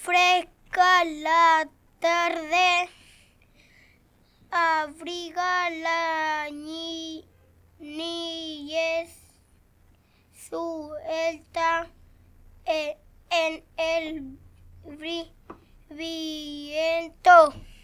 fresca la tarde, abriga la niñez suelta en el viento.